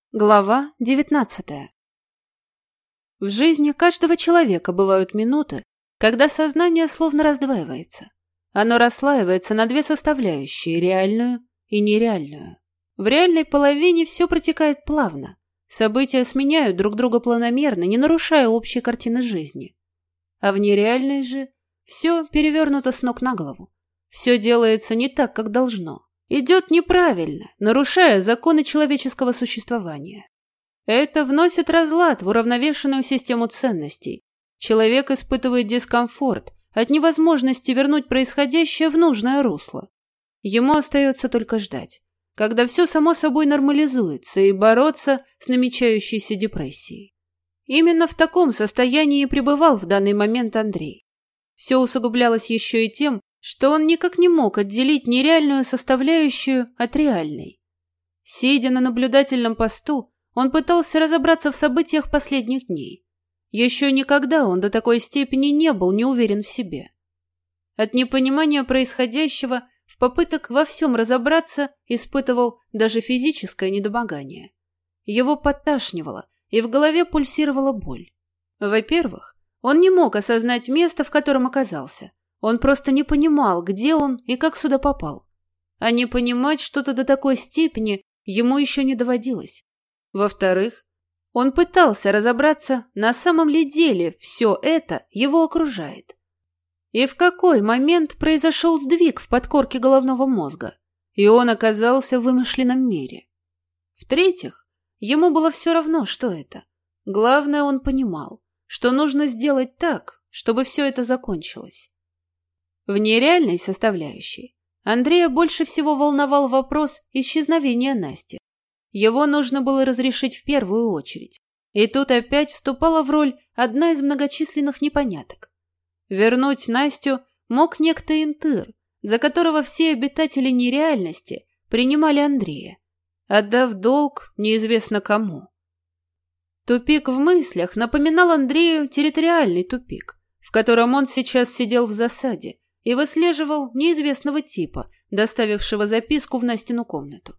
Глава 19. В жизни каждого человека бывают минуты, когда сознание словно раздваивается. Оно расслаивается на две составляющие – реальную и нереальную. В реальной половине все протекает плавно. События сменяют друг друга планомерно, не нарушая общей картины жизни. А в нереальной же все перевернуто с ног на голову. Все делается не так, как должно. Идет неправильно, нарушая законы человеческого существования. Это вносит разлад в уравновешенную систему ценностей. Человек испытывает дискомфорт от невозможности вернуть происходящее в нужное русло. Ему остается только ждать, когда все само собой нормализуется, и бороться с намечающейся депрессией. Именно в таком состоянии пребывал в данный момент Андрей. Все усугублялось еще и тем, что он никак не мог отделить нереальную составляющую от реальной. Сидя на наблюдательном посту, он пытался разобраться в событиях последних дней. Еще никогда он до такой степени не был не уверен в себе. От непонимания происходящего, в попыток во всем разобраться, испытывал даже физическое недомогание. Его подташнивало, и в голове пульсировала боль. Во-первых, он не мог осознать место, в котором оказался. Он просто не понимал, где он и как сюда попал. А не понимать что-то до такой степени ему еще не доводилось. Во-вторых, он пытался разобраться, на самом ли деле все это его окружает. И в какой момент произошел сдвиг в подкорке головного мозга, и он оказался в вымышленном мире. В-третьих, ему было все равно, что это. Главное, он понимал, что нужно сделать так, чтобы все это закончилось. В нереальной составляющей Андрея больше всего волновал вопрос исчезновения Насти. Его нужно было разрешить в первую очередь. И тут опять вступала в роль одна из многочисленных непоняток. Вернуть Настю мог некто Интыр, за которого все обитатели нереальности принимали Андрея, отдав долг неизвестно кому. Тупик в мыслях напоминал Андрею территориальный тупик, в котором он сейчас сидел в засаде и выслеживал неизвестного типа, доставившего записку в Настину комнату.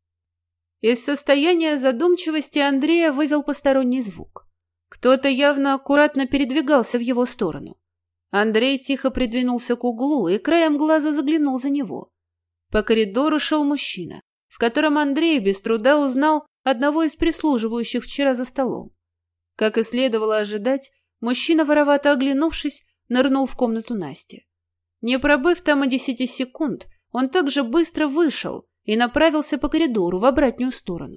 Из состояния задумчивости Андрея вывел посторонний звук. Кто-то явно аккуратно передвигался в его сторону. Андрей тихо придвинулся к углу и краем глаза заглянул за него. По коридору шел мужчина, в котором Андрей без труда узнал одного из прислуживающих вчера за столом. Как и следовало ожидать, мужчина, воровато оглянувшись, нырнул в комнату Насти. Не пробыв там и 10 секунд, он также быстро вышел и направился по коридору в обратную сторону.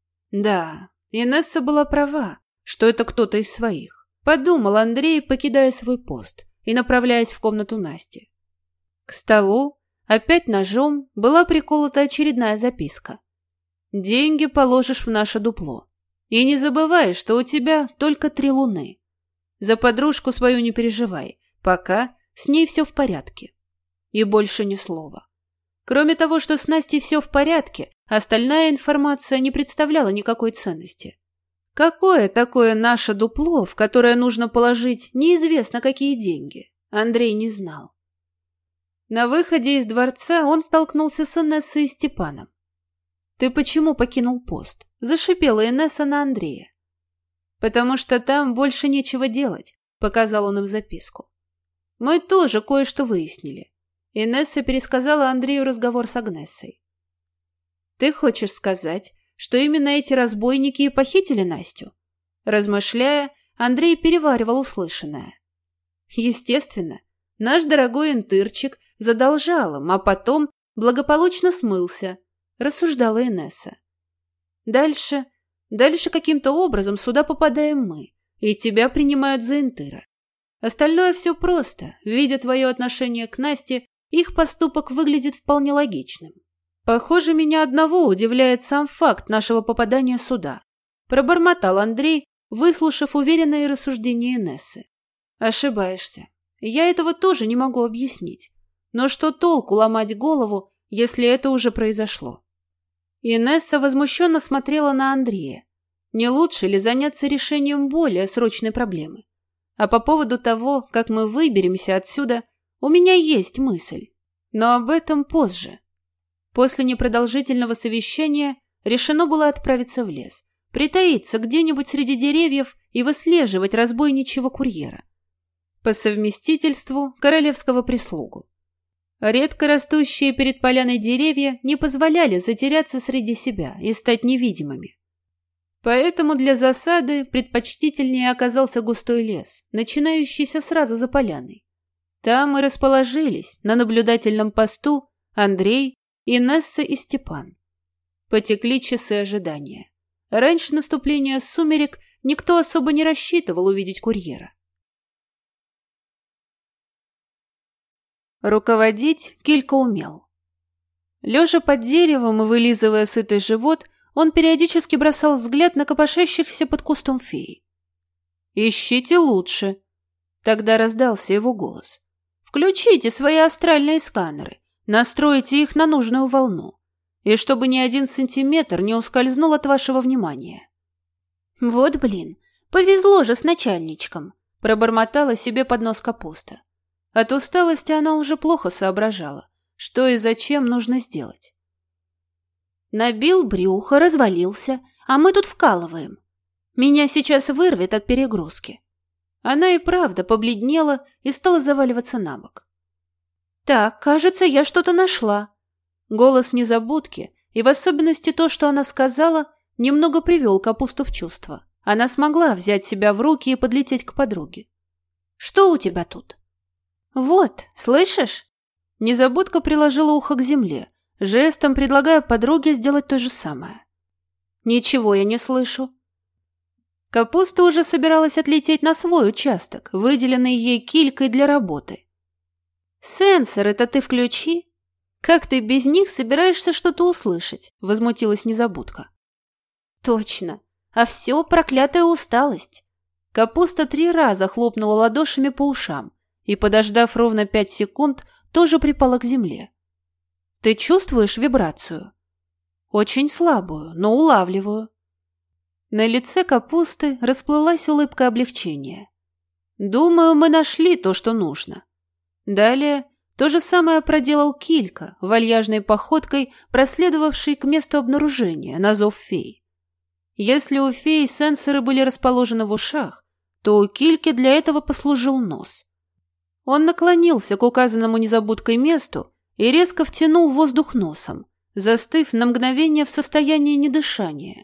Да, Инесса была права, что это кто-то из своих. Подумал Андрей, покидая свой пост и направляясь в комнату Насти. К столу, опять ножом, была приколота очередная записка. «Деньги положишь в наше дупло. И не забывай, что у тебя только 3 луны. За подружку свою не переживай, пока с ней все в порядке». И больше ни слова. Кроме того, что с Настей все в порядке, остальная информация не представляла никакой ценности. Какое такое наше дупло, в которое нужно положить неизвестно какие деньги, Андрей не знал. На выходе из дворца он столкнулся с Инессой и Степаном. «Ты почему покинул пост?» – зашипела Инесса на Андрея. «Потому что там больше нечего делать», – показал он им записку. «Мы тоже кое-что выяснили». Инесса пересказала Андрею разговор с Агнессой. «Ты хочешь сказать, что именно эти разбойники и похитили Настю?» Размышляя, Андрей переваривал услышанное. «Естественно, наш дорогой Интырчик задолжал им, а потом благополучно смылся», рассуждала Инесса. «Дальше каким-то образом сюда попадаем мы, и тебя принимают за Интыра. Остальное все просто. Видя твое отношение к Насте, их поступок выглядит вполне логичным. Похоже, меня одного удивляет сам факт нашего попадания сюда», пробормотал Андрей, выслушав уверенные рассуждения Инессы. «Ошибаешься. Я этого тоже не могу объяснить. Но что толку ломать голову, если это уже произошло?» Инесса возмущенно смотрела на Андрея. Не лучше ли заняться решением более срочной проблемы? А по поводу того, как мы выберемся отсюда, у меня есть мысль. Но об этом позже. После непродолжительного совещания решено было отправиться в лес, притаиться где-нибудь среди деревьев и выслеживать разбойничьего курьера. По совместительству королевского прислугу. Редко растущие перед поляной деревья не позволяли затеряться среди себя и стать невидимыми. Поэтому для засады предпочтительнее оказался густой лес, начинающийся сразу за поляной. Там и расположились на наблюдательном посту Андрей, Инесса и Степан. Потекли часы ожидания. Раньше наступления сумерек никто особо не рассчитывал увидеть курьера. Руководить Килька умел. Лежа под деревом и вылизывая сытый живот, он периодически бросал взгляд на копошащихся под кустом феи. «Ищите лучше!» Тогда раздался его голос. «Включите свои астральные сканеры, настройте их на нужную волну, и чтобы ни 1 сантиметр не ускользнул от вашего внимания». «Вот блин, повезло же с начальничком!» пробормотала себе под нос Капуста. От усталости она уже плохо соображала, что и зачем нужно сделать. Набил брюхо, развалился, а мы тут вкалываем. Меня сейчас вырвет от перегрузки. Она и правда побледнела и стала заваливаться на бок. Так, кажется, я что-то нашла. Голос незабудки, и в особенности то, что она сказала, немного привел Капусту в чувство. Она смогла взять себя в руки и подлететь к подруге. Что у тебя тут? Вот, слышишь? Незабудка приложила ухо к земле, жестом предлагая подруге сделать то же самое. «Ничего я не слышу». Капуста уже собиралась отлететь на свой участок, выделенный ей Килькой для работы. «Сенсоры-то ты включи. Как ты без них собираешься что-то услышать?» – возмутилась Незабудка. «Точно. А все проклятая усталость». Капуста 3 раза хлопнула ладошами по ушам и, подождав ровно 5 секунд, тоже припала к земле. «Ты чувствуешь вибрацию?» «Очень слабую, но улавливаю». На лице Капусты расплылась улыбка облегчения. «Думаю, мы нашли то, что нужно». Далее то же самое проделал Килька, вальяжной походкой проследовавший к месту обнаружения на зов фей. Если у фей сенсоры были расположены в ушах, то у Кильки для этого послужил нос. Он наклонился к указанному Незабудкой месту и резко втянул воздух носом, застыв на мгновение в состоянии недышания.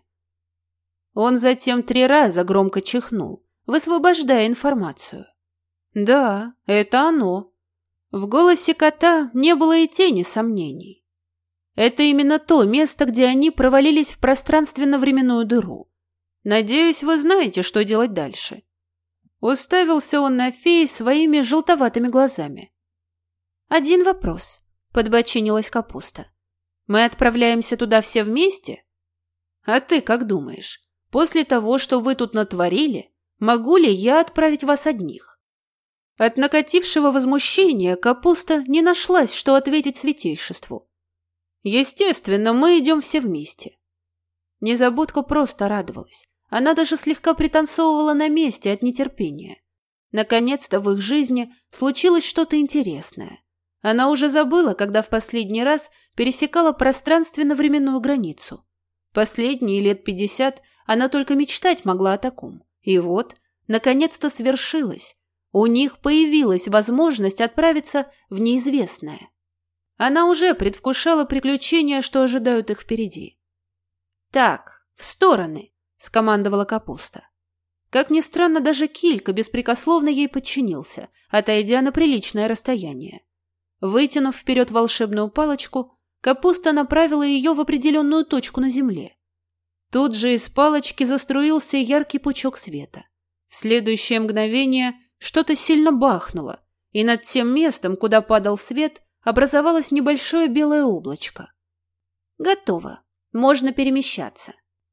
Он затем 3 раза громко чихнул, высвобождая информацию. Да, это оно. В голосе кота не было и тени сомнений. Это именно то место, где они провалились в пространственно-временную дыру. Надеюсь, вы знаете, что делать дальше. Уставился он на феи своими желтоватыми глазами. «Один вопрос», — подбочинилась Капуста. «Мы отправляемся туда все вместе? А ты как думаешь, после того, что вы тут натворили, могу ли я отправить вас одних?» От накатившего возмущения Капуста не нашлась, что ответить святейшеству. «Естественно, мы идем все вместе». Незабудка просто радовалась. Она даже слегка пританцовывала на месте от нетерпения. Наконец-то в их жизни случилось что-то интересное. Она уже забыла, когда в последний раз пересекала пространственно-временную границу. Последние лет 50 она только мечтать могла о таком. И вот, наконец-то свершилось. У них появилась возможность отправиться в неизвестное. Она уже предвкушала приключения, что ожидают их впереди. «Так, в стороны!» — скомандовала Капуста. Как ни странно, даже Килька беспрекословно ей подчинился, отойдя на приличное расстояние. Вытянув вперед волшебную палочку, Капуста направила ее в определенную точку на земле. Тут же из палочки заструился яркий пучок света. В следующее мгновение что-то сильно бахнуло, и над тем местом, куда падал свет, образовалось небольшое белое облачко. «Готово. Можно перемещаться».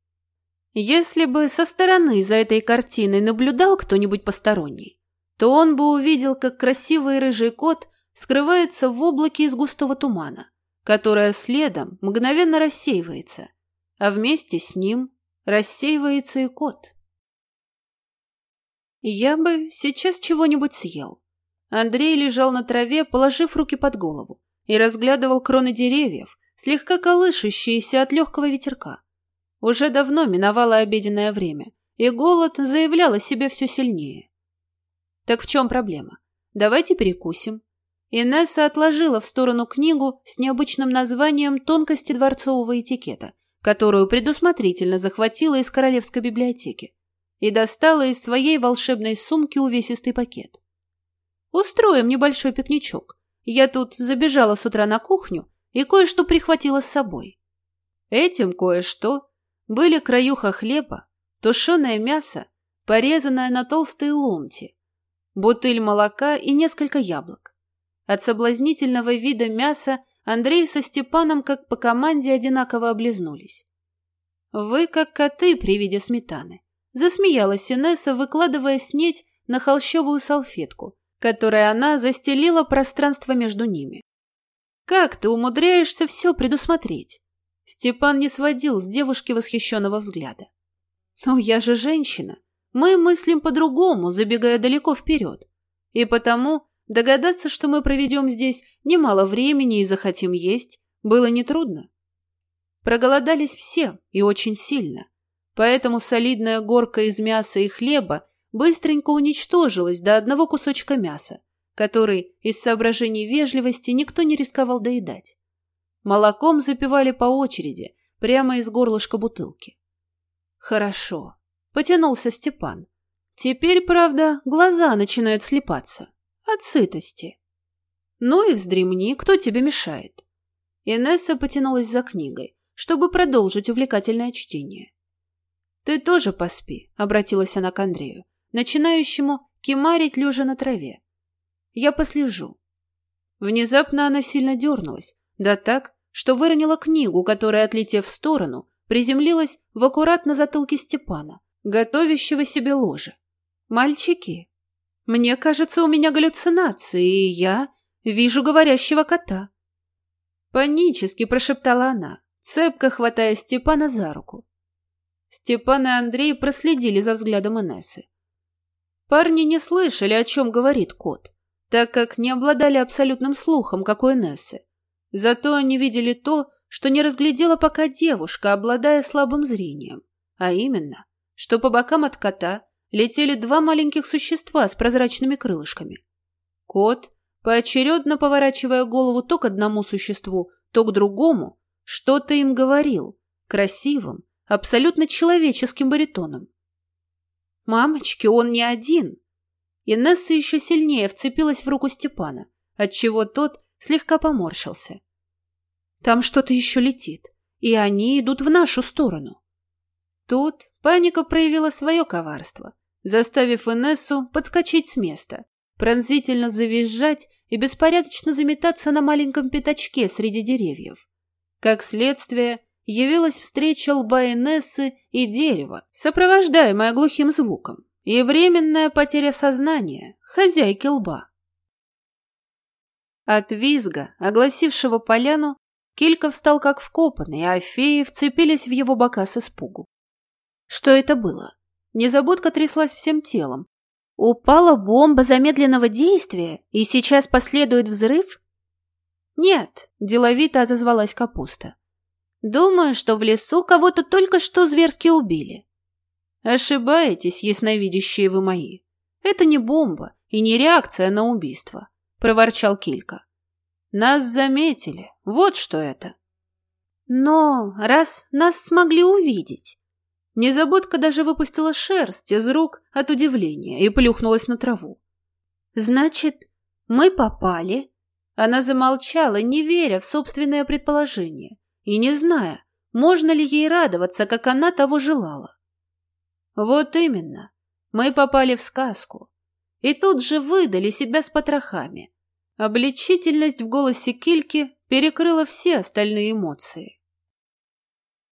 Если бы со стороны за этой картиной наблюдал кто-нибудь посторонний, то он бы увидел, как красивый рыжий кот скрывается в облаке из густого тумана, которое следом мгновенно рассеивается, а вместе с ним рассеивается и кот. Я бы сейчас чего-нибудь съел. Андрей лежал на траве, положив руки под голову, и разглядывал кроны деревьев, слегка колышущиеся от легкого ветерка. Уже давно миновало обеденное время, и голод заявлял о себе все сильнее. Так в чем проблема? Давайте перекусим. Инесса отложила в сторону книгу с необычным названием «Тонкости дворцового этикета», которую предусмотрительно захватила из королевской библиотеки, и достала из своей волшебной сумки увесистый пакет. «Устроим небольшой пикничок. Я тут забежала с утра на кухню и кое-что прихватила с собой». Этим кое-что были краюха хлеба, тушеное мясо, порезанное на толстые ломти, бутыль молока и несколько яблок. От соблазнительного вида мяса Андрей со Степаном как по команде одинаково облизнулись. «Вы как коты при виде сметаны», — засмеялась Инесса, выкладывая снеть на холщовую салфетку, которой она застелила пространство между ними. «Как ты умудряешься все предусмотреть?» Степан не сводил с девушки восхищенного взгляда. «Ну, я же женщина. Мы мыслим по-другому, забегая далеко вперед. И потому догадаться, что мы проведем здесь немало времени и захотим есть, было нетрудно. Проголодались все и очень сильно, поэтому солидная горка из мяса и хлеба быстренько уничтожилась до одного кусочка мяса, который из соображений вежливости никто не рисковал доедать. Молоком запивали по очереди, прямо из горлышка бутылки. «Хорошо», — потянулся Степан. «Теперь, правда, глаза начинают слипаться. От сытости». «Ну и вздремни, кто тебе мешает?» Инесса потянулась за книгой, чтобы продолжить увлекательное чтение. «Ты тоже поспи», — обратилась она к Андрею, начинающему кимарить лежа на траве. «Я послежу». Внезапно она сильно дернулась, да так, что выронила книгу, которая, отлетев в сторону, приземлилась в аккурат на затылке Степана, готовящего себе ложе. «Мальчики, мне кажется, у меня галлюцинации, и я вижу говорящего кота». Панически прошептала она, цепко хватая Степана за руку. Степан и Андрей проследили за взглядом Инессы. Парни не слышали, о чем говорит кот, так как не обладали абсолютным слухом, как у Инессы. Зато они видели то, что не разглядела пока девушка, обладая слабым зрением, а именно, что по бокам от кота летели два маленьких существа с прозрачными крылышками. Кот, поочередно поворачивая голову то к одному существу, то к другому, что-то им говорил, красивым, абсолютно человеческим баритоном. «Мамочки, он не один!» Инесса еще сильнее вцепилась в руку Степана, отчего тот слегка поморщился. «Там что-то еще летит, и они идут в нашу сторону». Тут паника проявила свое коварство, заставив Инессу подскочить с места, пронзительно завизжать и беспорядочно заметаться на маленьком пятачке среди деревьев. Как следствие, явилась встреча лба Инессы и дерева, сопровождаемая глухим звуком, и временная потеря сознания хозяйки лба. От визга, огласившего поляну, Килька встал как вкопанный, а феи вцепились в его бока с испугу. Что это было? Незабудка тряслась всем телом. Упала бомба замедленного действия, и сейчас последует взрыв? Нет, деловито отозвалась Капуста. Думаю, что в лесу кого-то только что зверски убили. Ошибаетесь, ясновидящие вы мои. Это не бомба и не реакция на убийство, проворчал Килька. Нас заметили, вот что это. Но раз нас смогли увидеть... Незабудка даже выпустила шерсть из рук от удивления и плюхнулась на траву. «Значит, мы попали?» Она замолчала, не веря в собственное предположение и не зная, можно ли ей радоваться, как она того желала. «Вот именно, мы попали в сказку, и тут же выдали себя с потрохами». Обличительность в голосе Кильки перекрыла все остальные эмоции.